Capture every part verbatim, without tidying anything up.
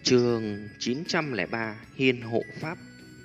Chương chín trăm lẻ ba Hiên hộ pháp.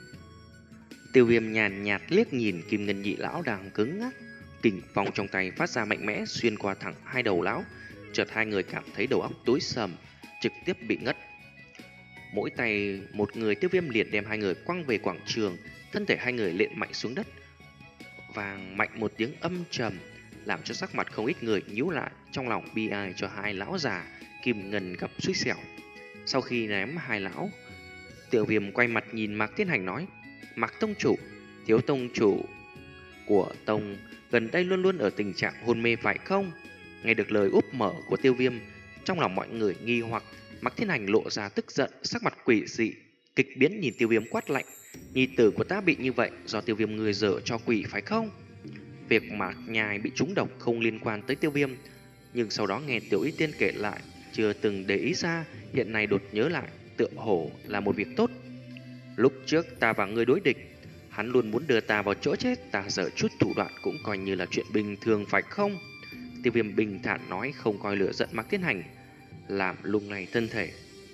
Tiêu Viêm nhàn nhạt liếc nhìn Kim Ngân Nhị lão đang cứng ngắc, kình phong trong tay phát ra mạnh mẽ xuyên qua thẳng hai đầu lão. Chợt hai người cảm thấy đầu óc tối sầm, trực tiếp bị ngất. Mỗi tay một người, Tiêu Viêm liền đem hai người quăng về quảng trường, thân thể hai người lện mạnh xuống đất. Vàng mạnh một tiếng âm trầm, làm cho sắc mặt không ít người nhíu lại, trong lòng bi ai cho hai lão già Kim Ngân gặp xui xẻo. Sau khi ném hai lão, Tiêu Viêm quay mặt nhìn Mạc Thiên Hành nói: Mạc tông chủ, thiếu tông chủ của tông gần đây luôn luôn ở tình trạng hôn mê phải không? Nghe được lời úp mở của Tiêu Viêm, trong lòng mọi người nghi hoặc. Mạc Thiên Hành lộ ra tức giận, sắc mặt quỷ dị, kịch biến nhìn Tiêu Viêm quát lạnh: nhi tử của ta bị như vậy do Tiêu Viêm người dở cho quỷ phải không? Việc Mạc Nhai bị trúng độc không liên quan tới Tiêu Viêm, nhưng sau đó nghe Tiểu Y Tiên kể lại, chưa từng để ý ra, hiện nay đột nhớ lại, tựa hồ là một việc tốt. Lúc trước ta và ngươi đối địch, hắn luôn muốn đưa ta vào chỗ chết, ta dở chút thủ đoạn cũng coi như là chuyện bình thường phải không? Tiêu Viêm bình thản nói, không coi lửa giận Mạc Thiên Hành làm lung lay thân thể.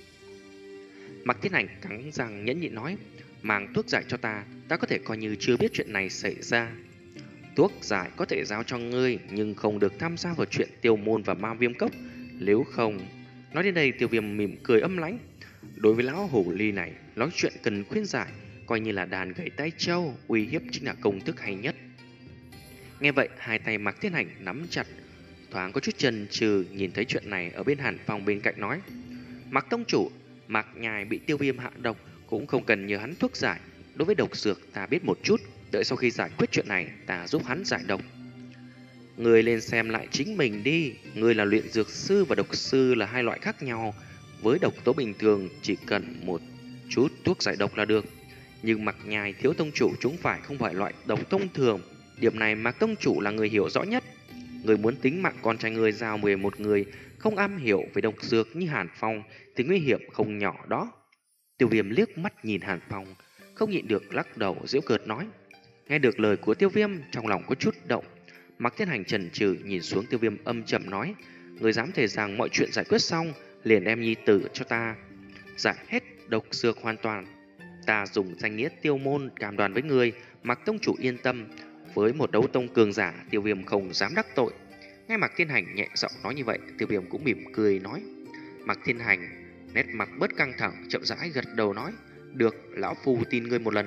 Mạc Thiên Hành cắn răng nhẫn nhịn nói: mang thuốc giải cho ta, ta có thể coi như chưa biết chuyện này xảy ra. Thuốc giải có thể giao cho ngươi, nhưng không được tham gia vào chuyện Tiêu Môn và Ma Viêm Cốc, nếu không... Nói đến đây, Tiêu Viêm mỉm cười âm lãnh. Đối với lão hồ ly này, nói chuyện cần khuyên giải, coi như là đàn gãy tay trâu, uy hiếp chính là công thức hay nhất. Nghe vậy, hai tay Mạc Thiên Hành nắm chặt, thoáng có chút chần chừ. Nhìn thấy chuyện này, ở bên Hàn Phong bên cạnh nói: Mạc tông chủ, Mạc Nhai bị Tiêu Viêm hạ độc, cũng không cần nhờ hắn thuốc giải. Đối với độc dược ta biết một chút, đợi sau khi giải quyết chuyện này, ta giúp hắn giải độc. Người lên xem lại chính mình đi. Người là luyện dược sư và độc sư là hai loại khác nhau. Với độc tố bình thường chỉ cần một chút thuốc giải độc là được, nhưng Mạc Nhai thiếu tông chủ chúng phải không phải loại độc thông thường. Điểm này Mạc tông chủ là người hiểu rõ nhất. Người muốn tính mạng con trai người giao mười một người không am hiểu về độc dược như Hàn Phong thì nguy hiểm không nhỏ đó. Tiêu Viêm liếc mắt nhìn Hàn Phong, không nhịn được lắc đầu giễu cợt nói. Nghe được lời của Tiêu Viêm, trong lòng có chút động. Mạc Thiên Hành chần chừ nhìn xuống Tiêu Viêm, âm trầm nói: người dám thề rằng mọi chuyện giải quyết xong liền đem nhi tử cho ta giải hết độc dược hoàn toàn, ta dùng danh nghĩa Tiêu Môn cam đoan với người, Mạc tông chủ yên tâm, với một đấu tông cường giả, Tiêu Viêm không dám đắc tội. Nghe Mạc Thiên Hành nhẹ giọng nói như vậy, Tiêu Viêm cũng mỉm cười nói. Mạc Thiên Hành nét mặt bớt căng thẳng, chậm rãi gật đầu nói: được, lão phu tin ngươi một lần.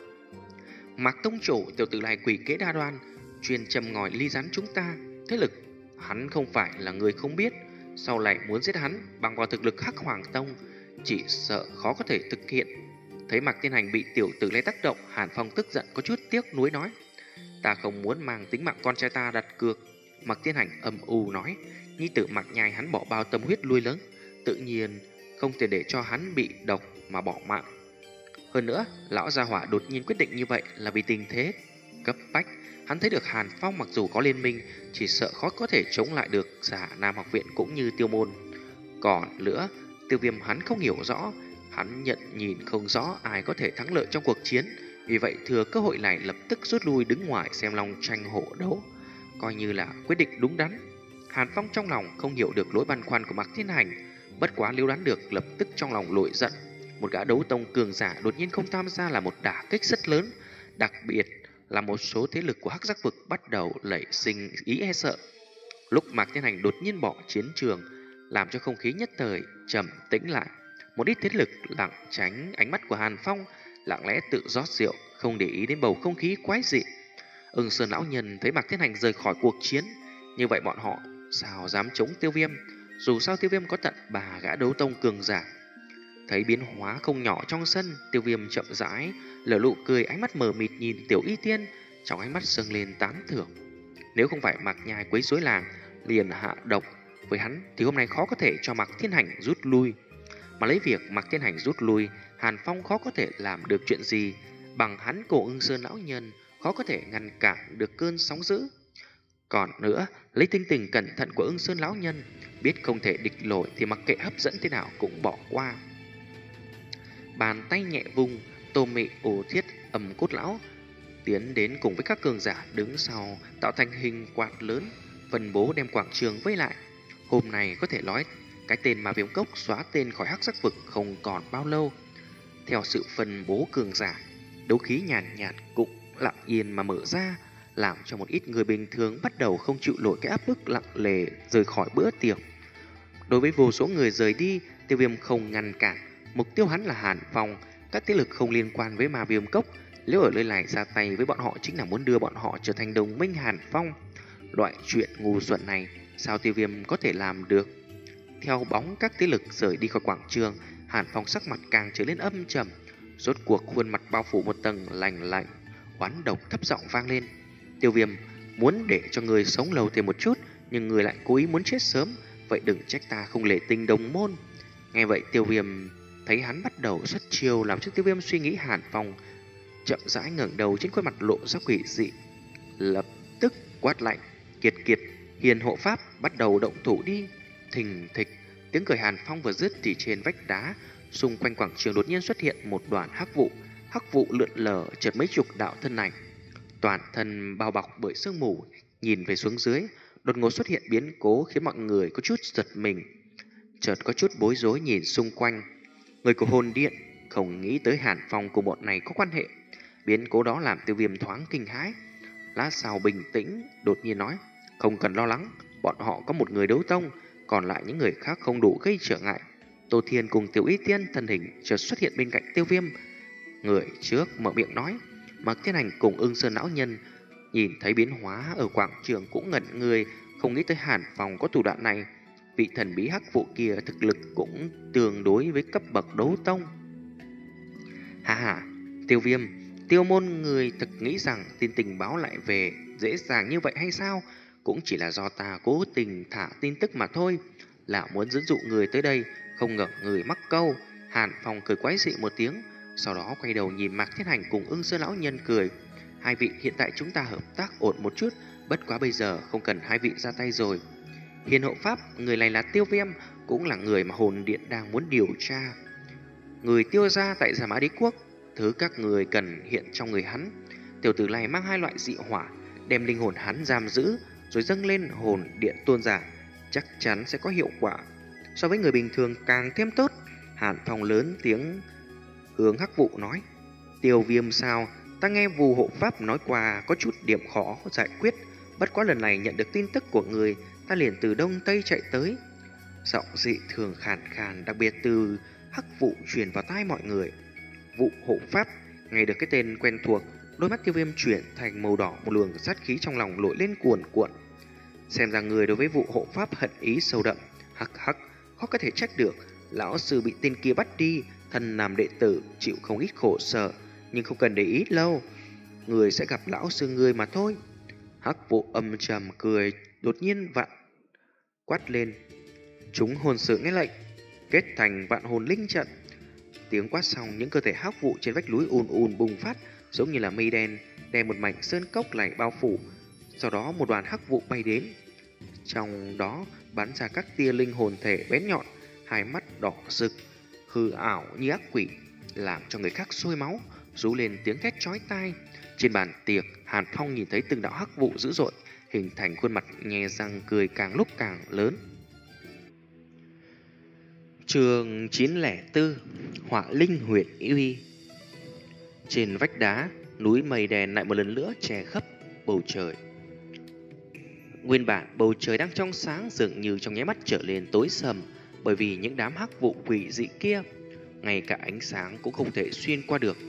Mạc tông chủ, tiểu tử này quỷ kế đa đoan, chuyên châm ngòi ly rắn chúng ta. Thế lực hắn không phải là người không biết, sau lại muốn giết hắn bằng vào thực lực Hắc Hoàng Tông, chỉ sợ khó có thể thực hiện. Thấy Mạc Thiên Hành bị tiểu tử lấy tác động, Hàn Phong tức giận có chút tiếc nuối nói: ta không muốn mang tính mạng con trai ta đặt cược. Mạc Thiên Hành âm u nói: nhi tử Mạc Nhai hắn bỏ bao tâm huyết nuôi lớn, tự nhiên không thể để cho hắn bị độc mà bỏ mạng. Hơn nữa, lão gia hỏa đột nhiên quyết định như vậy là vì tình thế cấp bách. Hắn thấy được Hàn Phong mặc dù có liên minh, chỉ sợ khó có thể chống lại được giả Nam học viện cũng như Tiêu Môn. Còn nữa, Tiêu Viêm hắn không hiểu rõ, hắn nhận nhìn không rõ ai có thể thắng lợi trong cuộc chiến, vì vậy thừa cơ hội này lập tức rút lui đứng ngoài xem long tranh hổ đấu, coi như là quyết định đúng đắn. Hàn Phong trong lòng không hiểu được lối băn khoăn của Mạc Thiên Hành, bất quá liếu đoán được, lập tức trong lòng nổi giận. Một gã đấu tông cường giả đột nhiên không tham gia là một đả kích rất lớn, đặc biệt là một số thế lực của Hắc Giác vực bắt đầu nảy sinh ý e sợ. Lúc Mạc Thiên Hành đột nhiên bỏ chiến trường, làm cho không khí nhất thời trầm tĩnh lại. Một ít thế lực lảng tránh ánh mắt của Hàn Phong, lặng lẽ tự rót rượu, không để ý đến bầu không khí quái dị. Ưng Sơn lão nhân thấy Mạc Thiên Hành rời khỏi cuộc chiến, như vậy bọn họ sao dám chống Tiêu Viêm? Dù sao Tiêu Viêm có tận ba gã đấu tông cường giả. Thấy biến hóa không nhỏ trong sân, Tiêu Viêm chậm rãi lở nụ cười, ánh mắt mờ mịt nhìn Tiểu Y Tiên, trong ánh mắt dâng lên tán thưởng. Nếu không phải Mạc Nhai quấy rối làng liền hạ độc với hắn, thì hôm nay khó có thể cho Mạc Thiên Hành rút lui. Mà lấy việc Mạc Thiên Hành rút lui, Hàn Phong khó có thể làm được chuyện gì. Bằng hắn cổ Ưng Sơn lão nhân, khó có thể ngăn cản được cơn sóng dữ. Còn nữa, lấy tinh tình cẩn thận của Ưng Sơn lão nhân, biết không thể địch nổi thì mặc kệ hấp dẫn thế nào cũng bỏ qua. Bàn tay nhẹ vung, Tô Mị, Ổ Thiết, Âm Cốt lão tiến đến cùng với các cường giả đứng sau, tạo thành hình quạt lớn, phân bố đem quảng trường vây lại. Hôm nay có thể nói Cái tên mà viêm cốc xóa tên khỏi hắc sắc vực không còn bao lâu. Theo sự phân bố cường giả, đấu khí nhàn nhạt, nhạt cũng lặng yên mà mở ra, làm cho một ít người bình thường bắt đầu không chịu nổi cái áp bức lặng lề rời khỏi bữa tiệc. Đối với vô số người rời đi, Tiêu Viêm không ngăn cản. Mục tiêu hắn là Hàn Phong. Các thế lực không liên quan với ma viêm cốc, nếu ở nơi này ra tay với bọn họ chính là muốn đưa bọn họ trở thành đồng minh Hàn Phong. Loại chuyện ngu xuẩn này sao Tiêu Viêm có thể làm được? Theo bóng các thế lực rời đi khỏi quảng trường, Hàn Phong sắc mặt càng trở nên âm trầm. Rốt cuộc khuôn mặt bao phủ một tầng lạnh lạnh, oán độc thấp giọng vang lên. Tiêu Viêm, muốn để cho người sống lâu thêm một chút, nhưng người lại cố ý muốn chết sớm, vậy đừng trách ta không lễ tình đồng môn. Nghe vậy Tiêu Viêm thấy hắn bắt đầu xuất chiêu, làm cho Tiêu Viêm suy nghĩ. Hàn Phong chậm rãi ngẩng đầu, trên khuôn mặt lộ ra quỷ dị, lập tức quát lạnh: Kiệt Kiệt, hiền hộ pháp, bắt đầu động thủ đi. Thình thịch, tiếng cười Hàn Phong vừa dứt thì trên vách đá xung quanh quảng trường đột nhiên xuất hiện một đoàn hắc vụ. Hắc vụ lượn lờ chợt mấy chục đạo thân ảnh, toàn thân bao bọc bởi sương mù. Nhìn về xuống dưới, đột ngột xuất hiện biến cố khiến mọi người có chút giật mình, chợt có chút bối rối nhìn xung quanh. Người của hồn điện không nghĩ tới Hàn Phong cùng bọn này có quan hệ. Biến cố đó làm Tiêu Viêm thoáng kinh hãi. Lát sau bình tĩnh đột nhiên nói: Không cần lo lắng, bọn họ có một người đấu tông, còn lại những người khác không đủ gây trở ngại. Tô Thiên cùng Tiểu Y Tiên thân hình chợt xuất hiện bên cạnh Tiêu Viêm. Người trước mở miệng nói. Mạc Thiên Hành cùng Ưng Sơn lão nhân nhìn thấy biến hóa ở quảng trường cũng ngẩn người, không nghĩ tới Hàn Phong có thủ đoạn này. Vị thần bí hắc vụ kia thực lực cũng tương đối với cấp bậc đấu tông. Hà hà, Tiêu Viêm, Tiêu môn người thực nghĩ rằng tin tình báo lại về dễ dàng như vậy hay sao? Cũng chỉ là do ta cố tình thả tin tức mà thôi, là muốn dẫn dụ người tới đây, không ngờ người mắc câu. Hàn Phong cười quái dị một tiếng, sau đó quay đầu nhìn Mạc Thiên Hành cùng Ưng Sơn lão nhân cười: Hai vị, hiện tại chúng ta hợp tác ổn một chút, bất quá bây giờ không cần hai vị ra tay rồi. Hiền hộ pháp, người này là Tiêu Viêm, cũng là người mà hồn điện đang muốn điều tra. Người Tiêu gia tại Giả Mã Đế Quốc, thứ các người cần hiện trong người hắn. Tiểu tử này mang hai loại dị hỏa, đem linh hồn hắn giam giữ rồi dâng lên hồn điện tôn giả, chắc chắn sẽ có hiệu quả so với người bình thường càng thêm tốt. Hàn Phong lớn tiếng hướng hắc vụ nói: Tiêu Viêm sao? Ta nghe Vù hộ pháp nói qua có chút điểm khó giải quyết, bất quá lần này nhận được tin tức của người, ta liền từ đông tây chạy tới. Giọng dị thường khàn khàn, đặc biệt từ hắc vụ truyền vào tai mọi người. Vụ hộ pháp, nghe được cái tên quen thuộc, đôi mắt Tiêu Viêm chuyển thành màu đỏ, một luồng sát khí trong lòng nổi lên cuồn cuộn. Xem ra người đối với vụ hộ pháp hận ý sâu đậm. Hắc hắc, khó có thể trách được, lão sư bị tên kia bắt đi, thân làm đệ tử chịu không ít khổ sở, nhưng không cần để ý lâu, người sẽ gặp lão sư người mà thôi. Hắc vụ âm trầm cười, đột nhiên vặn quát lên: Chúng hồn sự nghe lệnh, kết thành vạn hồn linh trận. Tiếng quát xong, những cơ thể hắc vụ trên vách núi ùn ùn bùng phát, giống như là mây đen đem một mảnh sơn cốc lại bao phủ. Sau đó một đoàn hắc vụ bay đến, trong đó bắn ra các tia linh hồn thể bén nhọn, hai mắt đỏ rực, hư ảo như ác quỷ, làm cho người khác sôi máu, rú lên tiếng thét chói tai. Trên bàn tiệc, Hàn Phong nhìn thấy từng đạo hắc vụ dữ dội, hình thành khuôn mặt nhe răng cười càng lúc càng lớn. Chương chín không bốn, Hỏa Linh Huyền Uy. Trên vách đá, núi mây đen lại một lần nữa che khắp bầu trời. Nguyên bản bầu trời đang trong sáng, dường như trong nháy mắt trở lên tối sầm, bởi vì những đám hắc vụ quỷ dị kia, ngay cả ánh sáng cũng không thể xuyên qua được.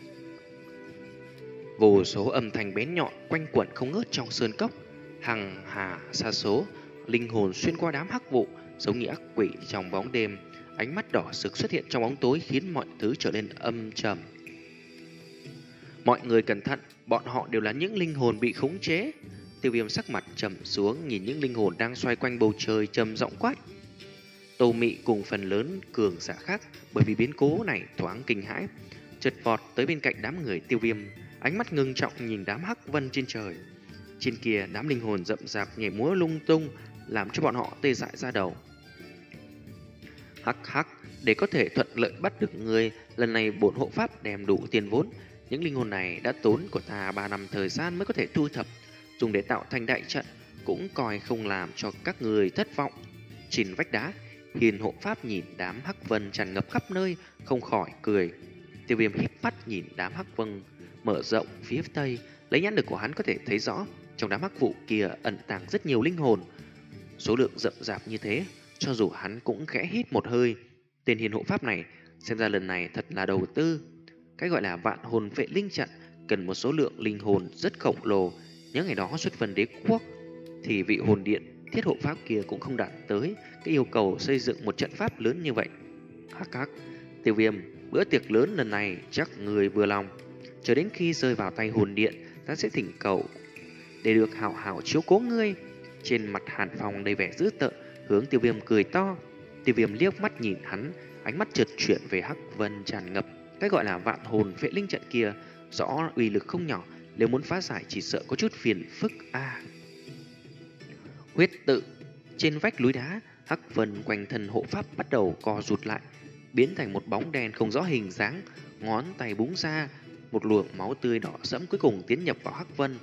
Vô số âm thanh bén nhọn quanh quẩn không ngớt trong sơn cốc, hằng hà sa số, linh hồn xuyên qua đám hắc vụ, giống như ác quỷ trong bóng đêm. Ánh mắt đỏ sực xuất hiện trong bóng tối, khiến mọi thứ trở nên âm trầm. Mọi người cẩn thận, bọn họ đều là những linh hồn bị khống chế. Tiêu Viêm sắc mặt trầm xuống, nhìn những linh hồn đang xoay quanh bầu trời, trầm giọng quát. Tô Mị cùng phần lớn cường giả khác bởi vì biến cố này thoáng kinh hãi, chợt vọt tới bên cạnh đám người Tiêu Viêm, ánh mắt ngưng trọng nhìn đám hắc vân trên trời. Trên kia đám linh hồn rậm rạp nhảy múa lung tung, làm cho bọn họ tê dại ra đầu. Hắc hắc, để có thể thuận lợi bắt được người, lần này bổn hộ pháp đem đủ tiền vốn. Những linh hồn này đã tốn của ta ba năm thời gian mới có thể thu thập, dùng để tạo thành đại trận, cũng coi không làm cho các người thất vọng. Trên vách đá, Hiền hộ pháp nhìn đám hắc vân tràn ngập khắp nơi, không khỏi cười. Tiêu Viêm híp mắt nhìn đám hắc vân mở rộng phía tây, lấy nhãn lực của hắn có thể thấy rõ, trong đám hắc vụ kia ẩn tàng rất nhiều linh hồn. Số lượng rậm rạp như thế, cho dù hắn cũng khẽ hít một hơi. Tên hiền hộ pháp này xem ra lần này thật là đầu tư. Cái gọi là vạn hồn vệ linh trận cần một số lượng linh hồn rất khổng lồ. Nhớ ngày đó xuất vân đế quốc thì vị hồn điện thiết hộ pháp kia cũng không đạt tới cái yêu cầu xây dựng một trận pháp lớn như vậy. Hắc hắc, Tiêu Viêm, bữa tiệc lớn lần này chắc người vừa lòng. Chờ đến khi rơi vào tay hồn điện, ta sẽ thỉnh cầu để được hảo hảo chiếu cố ngươi. Trên mặt Hàn Phong đầy vẻ dữ tợn, hướng Tiêu Viêm cười to. Tiêu Viêm liếc mắt nhìn hắn, ánh mắt chợt chuyển về hắc vân tràn ngập. Cái gọi là vạn hồn vệ linh trận kia rõ uy lực không nhỏ, nếu muốn phá giải chỉ sợ có chút phiền phức a. À. Huyết tự trên vách núi đá, hắc vân quanh thân hộ pháp bắt đầu co rụt lại, biến thành một bóng đen không rõ hình dáng. Ngón tay búng ra, một luồng máu tươi đỏ sẫm cuối cùng tiến nhập vào hắc vân.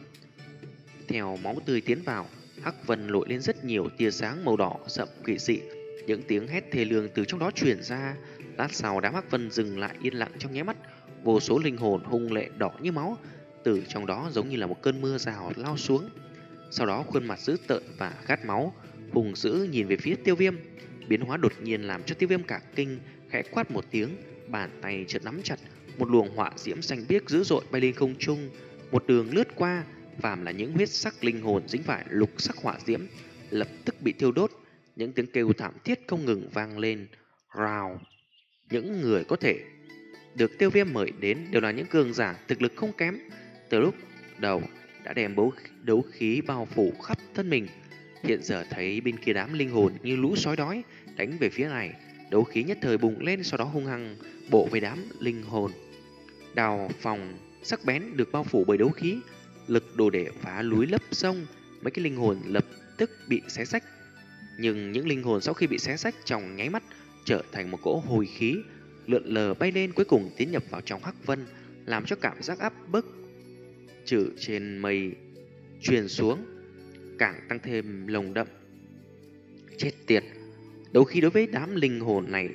Theo máu tươi tiến vào, hắc vân lội lên rất nhiều tia sáng màu đỏ sậm kỳ dị. Những tiếng hét thê lương từ trong đó truyền ra. Lát sau đám hắc vân dừng lại yên lặng trong nháy mắt. Vô số linh hồn hung lệ đỏ như máu từ trong đó giống như là một cơn mưa rào lao xuống. Sau đó khuôn mặt dữ tợn và khát máu, hùng dữ nhìn về phía Tiêu Viêm. Biến hóa đột nhiên làm cho Tiêu Viêm cả kinh, khẽ quát một tiếng, bàn tay chợt nắm chặt, một luồng hỏa diễm xanh biếc dữ dội bay lên không trung, một đường lướt qua. Phàm là những huyết sắc linh hồn dính phải lục sắc hỏa diễm lập tức bị thiêu đốt. Những tiếng kêu thảm thiết không ngừng vang lên. Rào. Những người có thể được Tiêu Viêm mời đến đều là những cường giả thực lực không kém. Từ lúc đầu đã đem bố đấu khí bao phủ khắp thân mình, hiện giờ thấy bên kia đám linh hồn như lũ sói đói đánh về phía này, đấu khí nhất thời bùng lên, sau đó hung hăng bổ về đám linh hồn. Đào phòng sắc bén được bao phủ bởi đấu khí, lực đồ để phá núi lấp sông. Mấy cái linh hồn lập tức bị xé rách, nhưng những linh hồn sau khi bị xé rách trong nháy mắt trở thành một cỗ hồi khí lượn lờ bay lên, cuối cùng tiến nhập vào trong hắc vân, làm cho cảm giác áp bức trừ trên mây truyền xuống càng tăng thêm lồng đậm. Chết tiệt, đấu khí đối với đám linh hồn này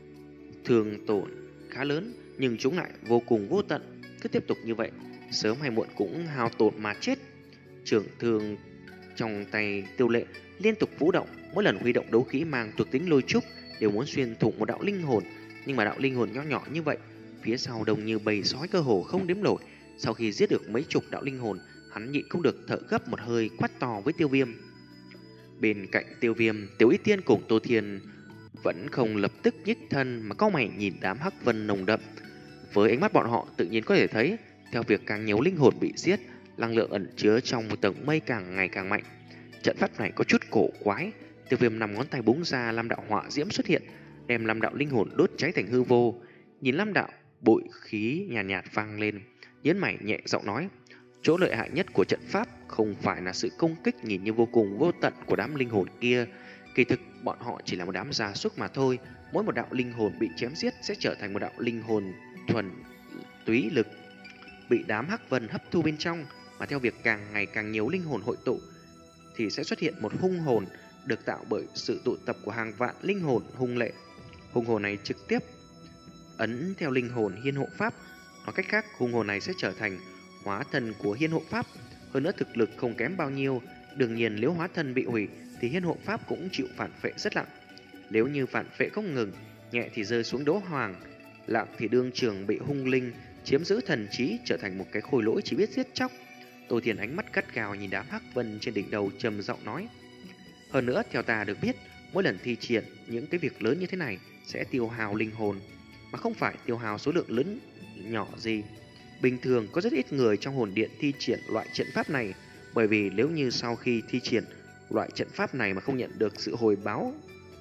thường tổn khá lớn, nhưng chúng lại vô cùng vô tận. Cứ tiếp tục như vậy, sớm hay muộn cũng hao tổn mà chết. Trường thương trong tay Tiêu Lệ liên tục vũ động, mỗi lần huy động đấu khí mang thuộc tính lôi trúc đều muốn xuyên thủng một đạo linh hồn. Nhưng mà đạo linh hồn nhỏ nhỏ như vậy, phía sau đông như bầy sói cơ hồ không đếm nổi. Sau khi giết được mấy chục đạo linh hồn, hắn nhịn không được thở gấp một hơi, quát to với Tiêu Viêm. Bên cạnh Tiêu Viêm, Tiểu Y Tiên cùng Tô Thiên vẫn không lập tức nhích thân mà cau mày nhìn đám hắc vân nồng đậm. Với ánh mắt bọn họ tự nhiên có thể thấy, theo việc càng nhiều linh hồn bị giết, năng lượng ẩn chứa trong một tầng mây càng ngày càng mạnh. Trận pháp này có chút cổ quái. Tiêu Viêm nằm ngón tay búng ra, năm đạo hỏa diễm xuất hiện, đem năm đạo linh hồn đốt cháy thành hư vô. Nhìn năm đạo bụi khí nhàn nhạt, nhạt vang lên, nhớn mày nhẹ giọng nói: chỗ lợi hại nhất của trận pháp không phải là sự công kích nhìn như vô cùng vô tận của đám linh hồn kia. Kỳ thực bọn họ chỉ là một đám gia súc mà thôi. Mỗi một đạo linh hồn bị chém giết sẽ trở thành một đạo linh hồn thuần túy lực, bị đám hắc vân hấp thu bên trong. Mà theo việc càng ngày càng nhiều linh hồn hội tụ, thì sẽ xuất hiện một hung hồn được tạo bởi sự tụ tập của hàng vạn linh hồn hung lệ. Hung hồn này trực tiếp ấn theo linh hồn hiên hộ pháp. Nói cách khác, hung hồn này sẽ trở thành hóa thân của hiên hộ pháp. Hơn nữa thực lực không kém bao nhiêu. Đương nhiên nếu hóa thân bị hủy thì hiên hộ pháp cũng chịu phản phệ rất nặng. Nếu như phản phệ không ngừng, nhẹ thì rơi xuống đấu hoàng, lặng thì đương trường bị hung linh chiếm giữ thần trí, trở thành một cái khôi lỗi chỉ biết giết chóc. Tô Thiền ánh mắt gắt gao nhìn đám hắc vân trên đỉnh đầu, trầm giọng nói: hơn nữa theo ta được biết, mỗi lần thi triển những cái việc lớn như thế này sẽ tiêu hao linh hồn, mà không phải tiêu hao số lượng lớn nhỏ gì. Bình thường có rất ít người trong hồn điện thi triển loại trận pháp này, bởi vì nếu như sau khi thi triển loại trận pháp này mà không nhận được sự hồi báo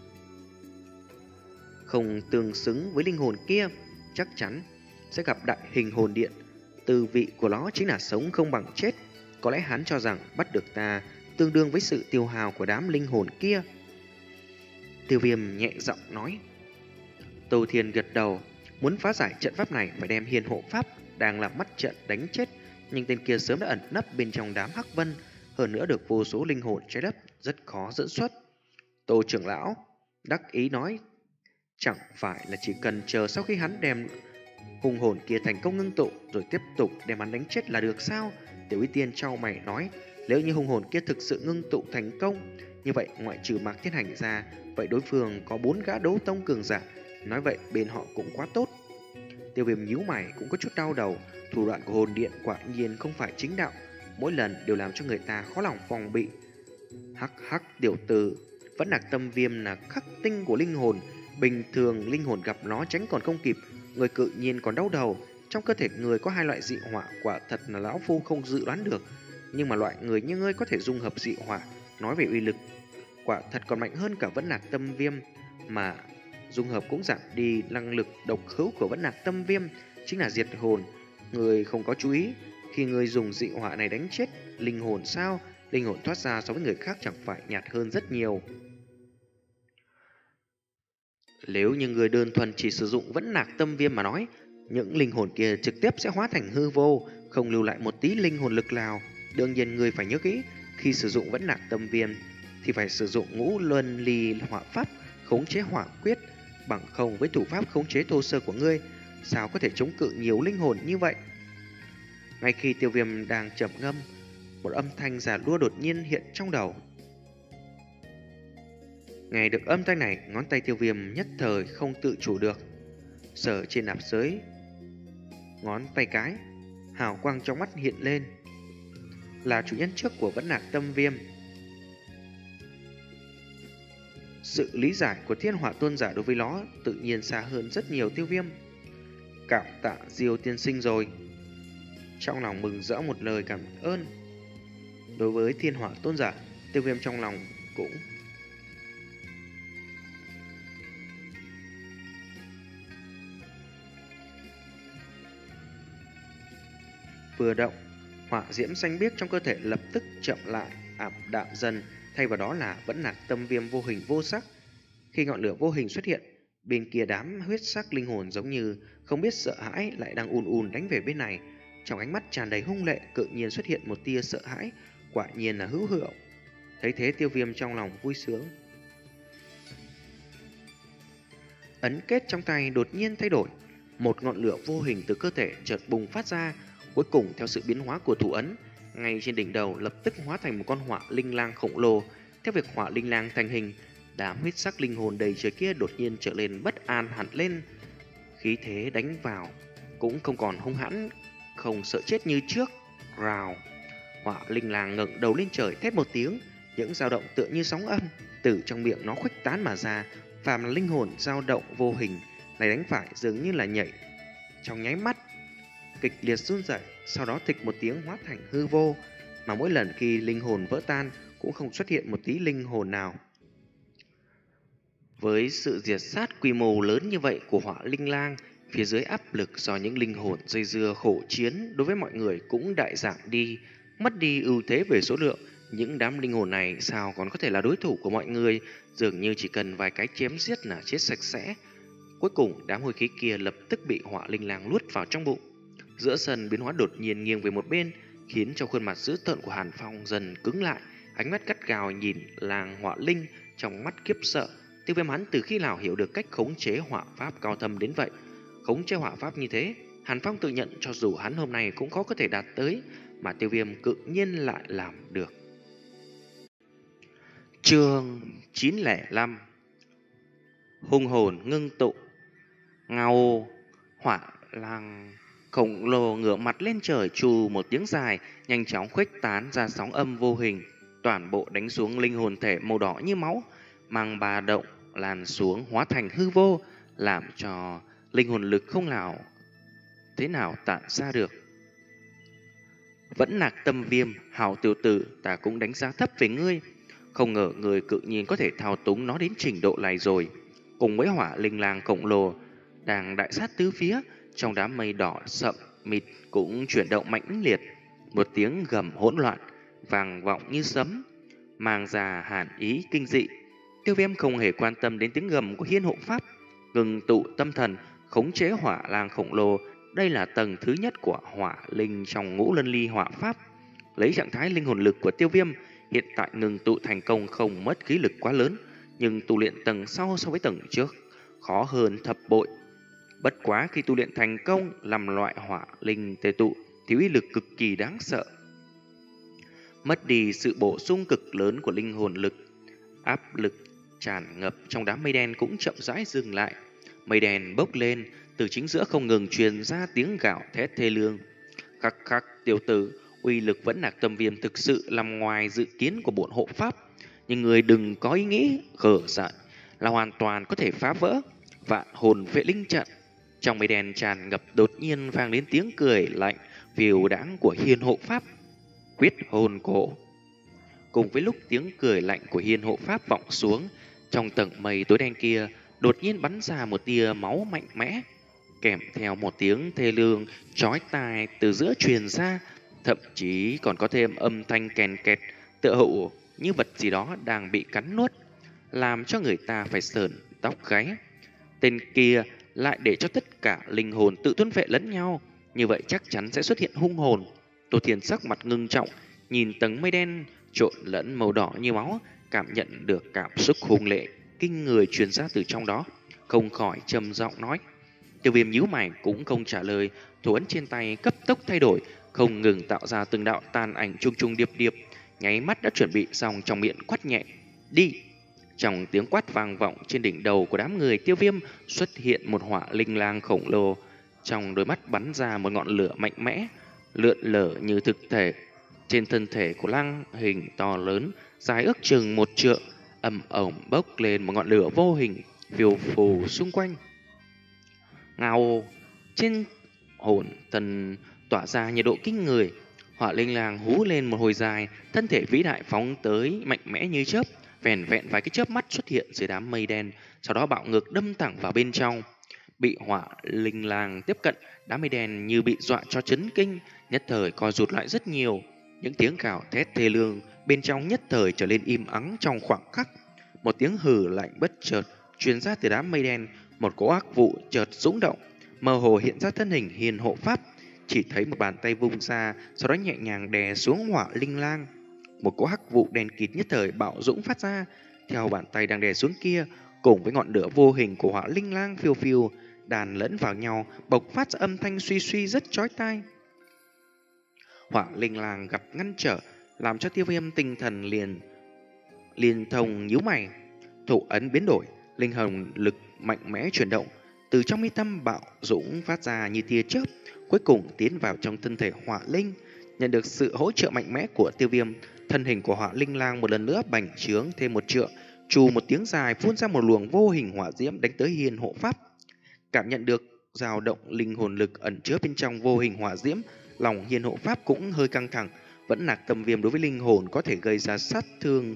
không tương xứng với linh hồn kia, chắc chắn sẽ gặp đại hình hồn điện. Tư vị của nó chính là sống không bằng chết. Có lẽ hắn cho rằng bắt được ta tương đương với sự tiêu hao của đám linh hồn kia. Tiêu Viêm nhẹ giọng nói. Tô Thiên gật đầu. Muốn phá giải trận pháp này phải đem hiền hộ pháp đang làm mắt trận đánh chết, nhưng tên kia sớm đã ẩn nấp bên trong đám hắc vân, hơn nữa được vô số linh hồn trái đất, rất khó dẫn xuất. Tô trưởng lão, đắc ý nói, chẳng phải là chỉ cần chờ sau khi hắn đem hung hồn kia thành công ngưng tụ rồi tiếp tục đem hắn đánh chết là được sao? Tiểu Y Tiên trao mày nói, nếu như hung hồn kia thực sự ngưng tụ thành công, như vậy ngoại trừ Mạc Thiên Hành ra, vậy đối phương có bốn gã đấu tông cường giả, nói vậy bên họ cũng quá tốt. Tiêu Viêm nhíu mày cũng có chút đau đầu, thủ đoạn của hồn điện quả nhiên không phải chính đạo, mỗi lần đều làm cho người ta khó lòng phòng bị. Hắc hắc tiểu tử, vẫn là tâm viêm là khắc tinh của linh hồn, bình thường linh hồn gặp nó tránh còn không kịp, người cự nhiên còn đau đầu. Trong cơ thể người có hai loại dị hỏa, quả thật là lão phu không dự đoán được, nhưng mà loại người như ngươi có thể dung hợp dị hỏa, nói về uy lực quả thật còn mạnh hơn cả vẫn lạc tâm viêm, mà dung hợp cũng giảm đi năng lực độc hữu của vẫn lạc tâm viêm, chính là diệt hồn. Người không có chú ý, khi người dùng dị hỏa này đánh chết linh hồn sao, linh hồn thoát ra so với người khác chẳng phải nhạt hơn rất nhiều. Nếu như người đơn thuần chỉ sử dụng vẫn lạc tâm viêm mà nói, những linh hồn kia trực tiếp sẽ hóa thành hư vô, không lưu lại một tí linh hồn lực nào. Đương nhiên người phải nhớ kỹ, khi sử dụng vẫn lạc tâm viêm thì phải sử dụng ngũ luân ly hỏa pháp khống chế hỏa quyết, bằng không với thủ pháp khống chế thô sơ của ngươi, sao có thể chống cự nhiều linh hồn như vậy? Ngay khi Tiêu Viêm đang trầm ngâm, một âm thanh già lua đột nhiên hiện trong đầu. Nghe được âm thanh này, ngón tay Tiêu Viêm nhất thời không tự chủ được, sờ trên nạp giới ngón tay cái, hào quang trong mắt hiện lên. Là chủ nhân trước của vẫn lạc tâm viêm. Sự lý giải của Thiên Hỏa Tôn giả đối với nó tự nhiên xa hơn rất nhiều Tiêu Viêm. Cảm tạ Diêu tiên sinh rồi. Trong lòng mừng rỡ một lời cảm ơn. Đối với Thiên Hỏa Tôn giả, Tiêu Viêm trong lòng cũng vừa động, hỏa diễm xanh biếc trong cơ thể lập tức chậm lại, ảm đạm dần, thay vào đó là vẫn lạc tâm viêm vô hình vô sắc. Khi ngọn lửa vô hình xuất hiện, bên kia đám huyết sắc linh hồn giống như không biết sợ hãi lại đang ùn ùn đánh về bên này. Trong ánh mắt tràn đầy hung lệ, tự nhiên xuất hiện một tia sợ hãi, quả nhiên là hữu hiệu. Thấy thế, Tiêu Viêm trong lòng vui sướng. Ấn kết trong tay đột nhiên thay đổi, một ngọn lửa vô hình từ cơ thể chợt bùng phát ra. Cuối cùng theo sự biến hóa của thủ ấn, ngay trên đỉnh đầu lập tức hóa thành một con hỏa linh lang khổng lồ. Theo việc hỏa linh lang thành hình, đám huyết sắc linh hồn đầy trời kia đột nhiên trở lên bất an hẳn lên. Khí thế đánh vào cũng không còn hung hãn, không sợ chết như trước. Rào, hỏa linh lang ngẩng đầu lên trời thét một tiếng, những dao động tựa như sóng âm từ trong miệng nó khuếch tán mà ra. Phàm là linh hồn dao động vô hình này đánh phải dường như là nhảy trong nháy mắt, kịch liệt run rẩy, sau đó thịch một tiếng hóa thành hư vô, mà mỗi lần khi linh hồn vỡ tan cũng không xuất hiện một tí linh hồn nào. Với sự diệt sát quy mô lớn như vậy của hỏa linh lang, phía dưới áp lực do những linh hồn dây dưa khổ chiến đối với mọi người cũng đại giảm đi, mất đi ưu thế về số lượng. Những đám linh hồn này sao còn có thể là đối thủ của mọi người, dường như chỉ cần vài cái chém giết là chết sạch sẽ. Cuối cùng đám hôi khí kia lập tức bị hỏa linh lang nuốt vào trong bụng. Giữa sân biến hóa đột nhiên nghiêng về một bên, khiến cho khuôn mặt dữ tợn của Hàn Phong dần cứng lại, ánh mắt gắt gao nhìn làng hỏa linh, trong mắt kiếp sợ. Tiêu Viêm hắn từ khi nào hiểu được cách khống chế hỏa pháp cao thâm đến vậy? Khống chế hỏa pháp như thế, Hàn Phong tự nhận cho dù hắn hôm nay cũng khó có thể đạt tới, mà Tiêu Viêm cự nhiên lại làm được. Chương chín không năm. Hung hồn ngưng tụ. Ngao hỏa lang khổng lồ ngửa mặt lên trời trù một tiếng dài, nhanh chóng khuếch tán ra sóng âm vô hình, toàn bộ đánh xuống linh hồn thể màu đỏ như máu, mang ba động lan xuống hóa thành hư vô, làm cho linh hồn lực không nào thế nào tản ra được. Vẫn lạc tâm viêm, hào tiểu tử, ta cũng đánh giá thấp về ngươi, không ngờ người cự nhiên có thể thao túng nó đến trình độ này rồi. Cùng với hỏa linh lang khổng lồ đang đại sát tứ phía, trong đám mây đỏ sậm mịt cũng chuyển động mãnh liệt, một tiếng gầm hỗn loạn vang vọng như sấm, mang ra hàn ý kinh dị. Tiêu Viêm không hề quan tâm đến tiếng gầm của Hiên Hộ Pháp, ngừng tụ tâm thần khống chế hỏa lang khổng lồ. Đây là tầng thứ nhất của hỏa linh trong ngũ luân ly hỏa pháp. Lấy trạng thái linh hồn lực của Tiêu Viêm hiện tại ngừng tụ thành công, không mất khí lực quá lớn, nhưng tu luyện tầng sau so với tầng trước khó hơn thập bội. Bất quá khi tu luyện thành công làm loại hỏa linh tề tụ thì uy lực cực kỳ đáng sợ. Mất đi sự bổ sung cực lớn của linh hồn lực, áp lực tràn ngập trong đám mây đen cũng chậm rãi dừng lại. Mây đen bốc lên, từ chính giữa không ngừng truyền ra tiếng gào thét thê lương. Khắc khắc tiểu tử, uy lực vẫn nạc tâm viêm thực sự nằm ngoài dự kiến của bổn hộ pháp, nhưng người đừng có ý nghĩ khở dại là hoàn toàn có thể phá vỡ vạn hồn vệ linh trận. Trong mây đen tràn ngập đột nhiên vang đến tiếng cười lạnh phiêu đãng của hiên hộ pháp. Quyết hồn cổ. Cùng với lúc tiếng cười lạnh của hiên hộ pháp vọng xuống, trong tầng mây tối đen kia đột nhiên bắn ra một tia máu mạnh mẽ, kèm theo một tiếng thê lương chói tai từ giữa truyền ra, thậm chí còn có thêm âm thanh kèn kẹt, tựa hồ như vật gì đó đang bị cắn nuốt, làm cho người ta phải sởn tóc gáy. Tên kia lại để cho tất cả linh hồn tự tuân vệ lẫn nhau, như vậy chắc chắn sẽ xuất hiện hung hồn. Tô Thiên sắc mặt ngưng trọng, nhìn tầng mây đen trộn lẫn màu đỏ như máu, cảm nhận được cảm xúc hung lệ kinh người truyền ra từ trong đó, không khỏi trầm giọng nói. Tiêu Viêm nhíu mày cũng không trả lời, thủ ấn trên tay cấp tốc thay đổi, không ngừng tạo ra từng đạo tàn ảnh trung trung điệp điệp, nháy mắt đã chuẩn bị xong, trong miệng quát nhẹ, đi. Trong tiếng quát vang vọng trên đỉnh đầu của đám người Tiêu Viêm xuất hiện một hỏa linh lang khổng lồ, trong đôi mắt bắn ra một ngọn lửa mạnh mẽ, lượn lờ như thực thể. Trên thân thể của lang hình to lớn, dài ước chừng một trượng, ầm ầm bốc lên một ngọn lửa vô hình phiêu phù xung quanh. Ngao, trên hồn thần tỏa ra nhiệt độ kinh người, hỏa linh lang hú lên một hồi dài, thân thể vĩ đại phóng tới mạnh mẽ như chớp, vẻn vẹn vài cái chớp mắt xuất hiện dưới đám mây đen, sau đó bạo ngược đâm thẳng vào bên trong. Bị hỏa linh lang tiếp cận, đám mây đen như bị dọa cho chấn kinh, nhất thời co rụt lại rất nhiều. Những tiếng gào thét thê lương bên trong nhất thời trở lên im ắng trong khoảng khắc. Một tiếng hừ lạnh bất chợt truyền ra từ đám mây đen, một cỗ ác vụ chợt rung động, mơ hồ hiện ra thân hình hiền hộ pháp. Chỉ thấy một bàn tay vung ra, sau đó nhẹ nhàng đè xuống hỏa linh lang. Một cỗ hắc vụ đen kịt nhất thời bạo dũng phát ra, theo bàn tay đang đè xuống kia, cùng với ngọn lửa vô hình của hỏa linh lang phiêu phiêu đàn lẫn vào nhau, bộc phát ra âm thanh suy suy rất chói tai. Hỏa linh lang gặp ngăn trở, làm cho Tiêu Viêm tinh thần liền liên thông nhíu mày. Thủ ấn biến đổi, linh hồn lực mạnh mẽ chuyển động, từ trong mi tâm bạo dũng phát ra như tia chớp, cuối cùng tiến vào trong thân thể hỏa linh. Nhận được sự hỗ trợ mạnh mẽ của Tiêu Viêm, thân hình của hỏa linh lang một lần nữa bành trướng thêm một trượng, trù một tiếng dài phun ra một luồng vô hình hỏa diễm đánh tới hiền hộ pháp. Cảm nhận được dao động linh hồn lực ẩn chứa bên trong vô hình hỏa diễm, lòng hiền hộ pháp cũng hơi căng thẳng. Vẫn nạc tâm viêm đối với linh hồn có thể gây ra sát thương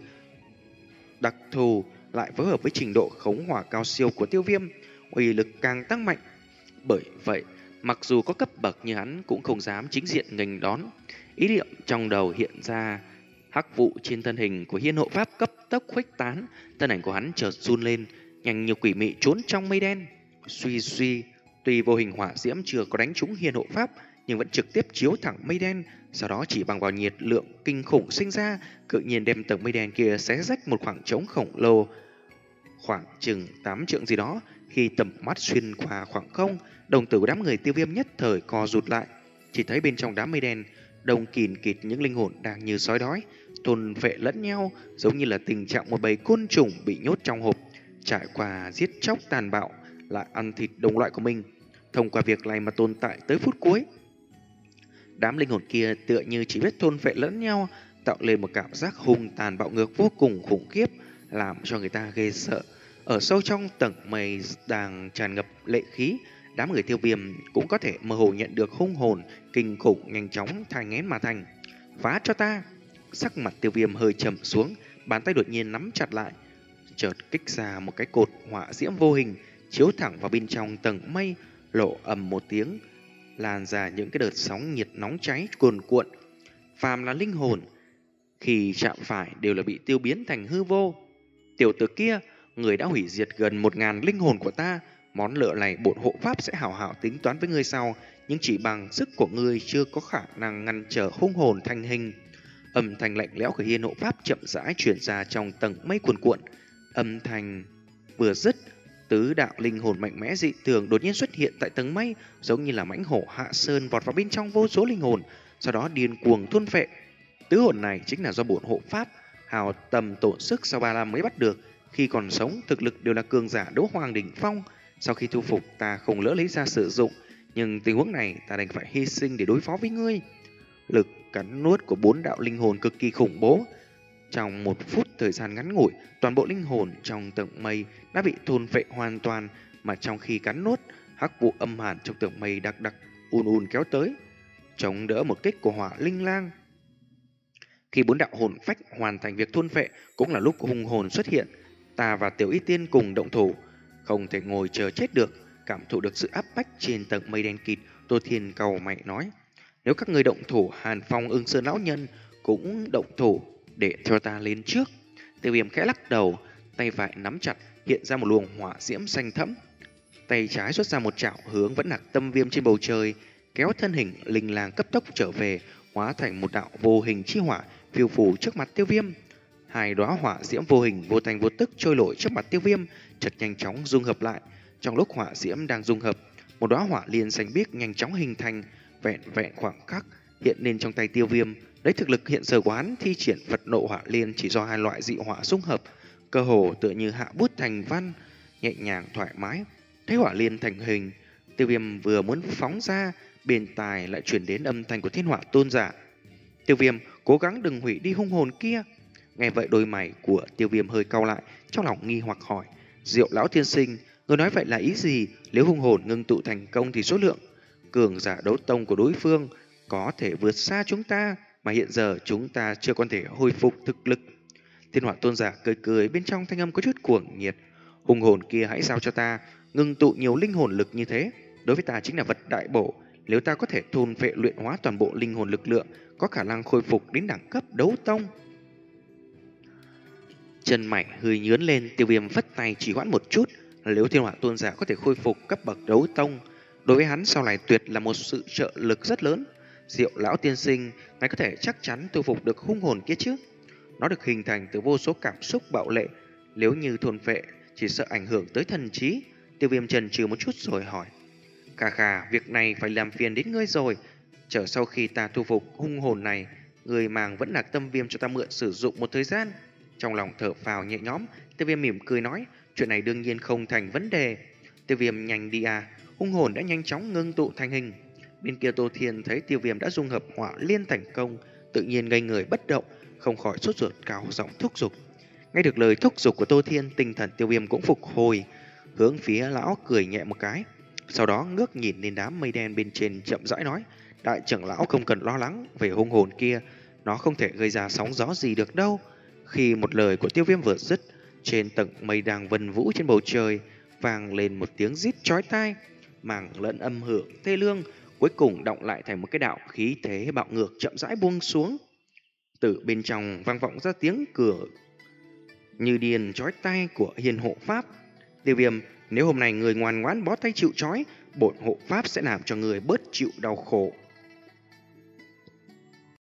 đặc thù, lại phối hợp với trình độ khống hỏa cao siêu của Tiêu Viêm, uy lực càng tăng mạnh. Bởi vậy, mặc dù có cấp bậc như hắn cũng không dám chính diện nghênh đón. Ý niệm trong đầu hiện ra, hắc vụ trên thân hình của hiên hộ pháp cấp tốc khuếch tán, thân ảnh của hắn chợt run lên, nhanh như quỷ mị trốn trong mây đen. Suy suy, tuy vô hình hỏa diễm chưa có đánh trúng hiên hộ pháp, nhưng vẫn trực tiếp chiếu thẳng mây đen, sau đó chỉ bằng vào nhiệt lượng kinh khủng sinh ra, tự nhiên đem tầng mây đen kia xé rách một khoảng trống khổng lồ, khoảng chừng tám trượng gì đó. Khi tầm mắt xuyên qua khoảng không, đồng tử của đám người Tiêu Viêm nhất thời co rụt lại, chỉ thấy bên trong đám mây đen đông kín kịt những linh hồn đang như sói đói, thôn vệ lẫn nhau, giống như là tình trạng một bầy côn trùng bị nhốt trong hộp, trải qua giết chóc tàn bạo lại ăn thịt đồng loại của mình. Thông qua việc này mà tồn tại tới phút cuối. Đám linh hồn kia tựa như chỉ biết thôn vệ lẫn nhau, tạo lên một cảm giác hung tàn bạo ngược vô cùng khủng khiếp, làm cho người ta ghê sợ. Ở sâu trong tầng mây đang tràn ngập lệ khí, đám người Tiêu Viêm cũng có thể mơ hồ nhận được hung hồn kinh khủng nhanh chóng thai nghén mà thành. Phá cho ta! Sắc mặt Tiêu Viêm hơi trầm xuống, bàn tay đột nhiên nắm chặt lại, chợt kích ra một cái cột hỏa diễm vô hình chiếu thẳng vào bên trong tầng mây, lộ ầm một tiếng, lan ra những cái đợt sóng nhiệt nóng cháy cuồn cuộn. Phàm là linh hồn, khi chạm phải đều là bị tiêu biến thành hư vô. Tiểu tử kia, người đã hủy diệt gần một ngàn linh hồn của ta, món nợ này bổn hộ pháp sẽ hảo hảo tính toán với ngươi sau, nhưng chỉ bằng sức của ngươi chưa có khả năng ngăn trở hung hồn thành hình. Âm thanh lạnh lẽo của hiên hộ pháp chậm rãi truyền ra trong tầng mây cuồn cuộn, Âm thanh vừa dứt, tứ đạo linh hồn mạnh mẽ dị thường đột nhiên xuất hiện tại tầng mây, giống như là mãnh hổ hạ sơn vọt vào bên trong vô số linh hồn, sau đó điên cuồng thôn phệ. Tứ hồn này chính là do bổn hộ pháp hào tầm tổn sức sau ba năm mới bắt được. Khi còn sống, thực lực đều là cường giả đấu hoàng đỉnh phong. Sau khi thu phục, ta không lỡ lấy ra sử dụng, nhưng tình huống này ta đành phải hy sinh để đối phó với ngươi. Lực cắn nuốt của bốn đạo linh hồn cực kỳ khủng bố. Trong một phút thời gian ngắn ngủi, toàn bộ linh hồn trong tầng mây đã bị thôn phệ hoàn toàn, mà trong khi cắn nuốt, hắc vụ âm hàn trong tầng mây đặc đặc ùn ùn kéo tới, chống đỡ một kích của hỏa linh lang. Khi bốn đạo hồn phách hoàn thành việc thôn phệ, cũng là lúc hung hồn xuất hiện. Ta và Tiểu Y Tiên cùng động thủ, không thể ngồi chờ chết được. Cảm thụ được sự áp bách trên tầng mây đen kịt, Tô Thiên cầu mày nói: nếu các người động thủ, Hàn Phong, Ưng Sơn lão nhân cũng động thủ, để cho ta lên trước. Tiêu Viêm khẽ lắc đầu, tay phải nắm chặt, hiện ra một luồng hỏa diễm xanh thẫm. Tay trái xuất ra một chảo hướng vẫn nặc tâm viêm trên bầu trời, kéo thân hình linh lang cấp tốc trở về, hóa thành một đạo vô hình chi hỏa phiêu phù trước mặt Tiêu Viêm. Hai đóa hỏa diễm vô hình vô thành vô tức trôi nổi trước mặt Tiêu Viêm, chợt nhanh chóng dung hợp lại. Trong lúc hỏa diễm đang dung hợp, một đóa hỏa liên xanh biếc nhanh chóng hình thành, vẹn vẹn khoảng khắc hiện lên trong tay Tiêu Viêm. Đấy, thực lực hiện giờ của hắn thi triển Phật nộ hỏa liên chỉ do hai loại dị hỏa dung hợp, cơ hồ tựa như hạ bút thành văn, nhẹ nhàng thoải mái. Thấy hỏa liên thành hình, Tiêu Viêm vừa muốn phóng ra, bên tai lại truyền đến âm thanh của Thiên Hỏa Tôn giả: Tiêu Viêm, cố gắng đừng hủy đi hung hồn kia. Nghe vậy, đôi mày của Tiêu Viêm hơi cau lại, trong lòng nghi hoặc hỏi: Diệu lão tiên sinh, người nói vậy là ý gì? Nếu hung hồn ngưng tụ thành công thì số lượng cường giả đấu tông của đối phương có thể vượt xa chúng ta, mà hiện giờ chúng ta chưa có thể hồi phục thực lực. Thiên Hỏa Tôn giả cười cười, bên trong thanh âm có chút cuồng nhiệt: hung hồn kia hãy giao cho ta, ngưng tụ nhiều linh hồn lực như thế, đối với ta chính là vật đại bổ. Nếu ta có thể thôn phệ luyện hóa toàn bộ linh hồn lực lượng, có khả năng khôi phục đến đẳng cấp đấu tông. Chân mày hơi nhướng lên, Tiêu Viêm phất tay chỉ hoãn một chút. Nếu Thiên Hỏa Tôn giả có thể khôi phục cấp bậc đấu tông, đối với hắn sau này tuyệt là một sự trợ lực rất lớn. Diệu lão tiên sinh, ngài có thể chắc chắn thu phục được hung hồn kia chứ? Nó được hình thành từ vô số cảm xúc bạo lệ, nếu như thôn phệ chỉ sợ ảnh hưởng tới thần trí. Tiêu Viêm chần chừ một chút rồi hỏi: Khà khà, việc này phải làm phiền đến ngươi rồi. Chờ sau khi ta thu phục hung hồn này, người màng vẫn nặc tâm viêm cho ta mượn sử dụng một thời gian. Trong lòng thở phào nhẹ nhõm, Tiêu Viêm mỉm cười nói: chuyện này đương nhiên không thành vấn đề. Tiêu Viêm, nhanh đi à. Hung hồn đã nhanh chóng ngưng tụ thành hình. Bên kia Tô Thiên thấy Tiêu Viêm đã dung hợp hỏa liên thành công, tự nhiên ngây người bất động, không khỏi sốt ruột cao giọng thúc giục. Nghe được lời thúc giục của Tô Thiên, tinh thần Tiêu Viêm cũng phục hồi, hướng phía lão cười nhẹ một cái, sau đó ngước nhìn lên đám mây đen bên trên, chậm rãi nói: đại trưởng lão không cần lo lắng về hung hồn kia, nó không thể gây ra sóng gió gì được đâu. Khi một lời của Tiêu Viêm vừa dứt, trên tầng mây đang vần vũ trên bầu trời vang lên một tiếng rít chói tai, màng lẫn âm hưởng thê lương, cuối cùng động lại thành một cái đạo khí thế bạo ngược chậm rãi buông xuống. Từ bên trong vang vọng ra tiếng cửa như điên chói tai của hiền hộ pháp: Tiêu Viêm, nếu hôm nay người ngoan ngoãn bó tay chịu trói, bổn hộ pháp sẽ làm cho người bớt chịu đau khổ.